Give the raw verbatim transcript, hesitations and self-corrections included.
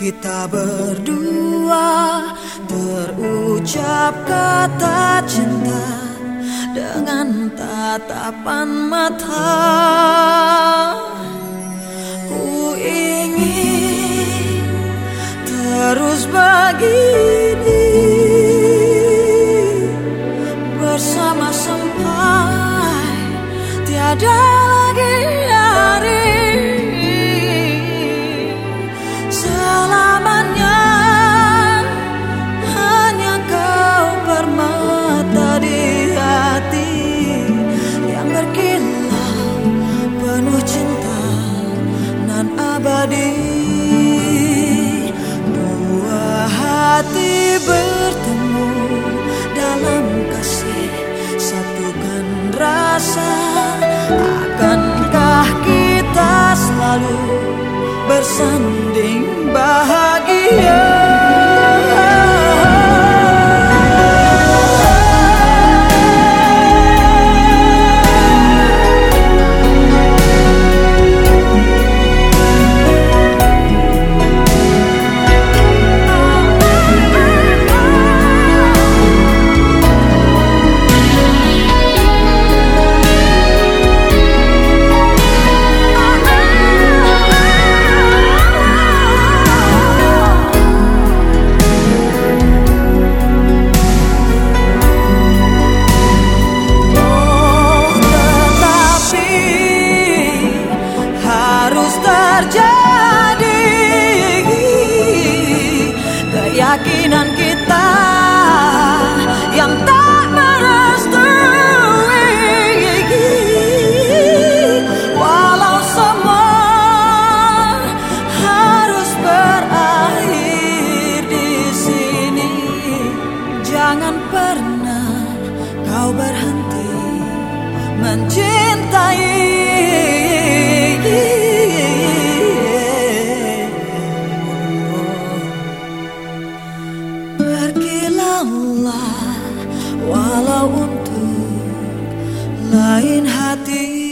kita berdua terucap kata cinta dengan tatapan mata. Ku ingin terus begini bersama sampai tiada lagi hari. Selamanya hanya kau permata di hati yang berkilau penuh cinta nan abadi. Dua hati bertemu dalam kasih, satukan rasa. Akankah kita selalu bersanding bahagia? Terjadi keyakinan kita yang tak merestui, walau semua harus berakhir di sini. Jangan pernah kau berhenti mencintai. Berkilaulah walau untuk lain hati.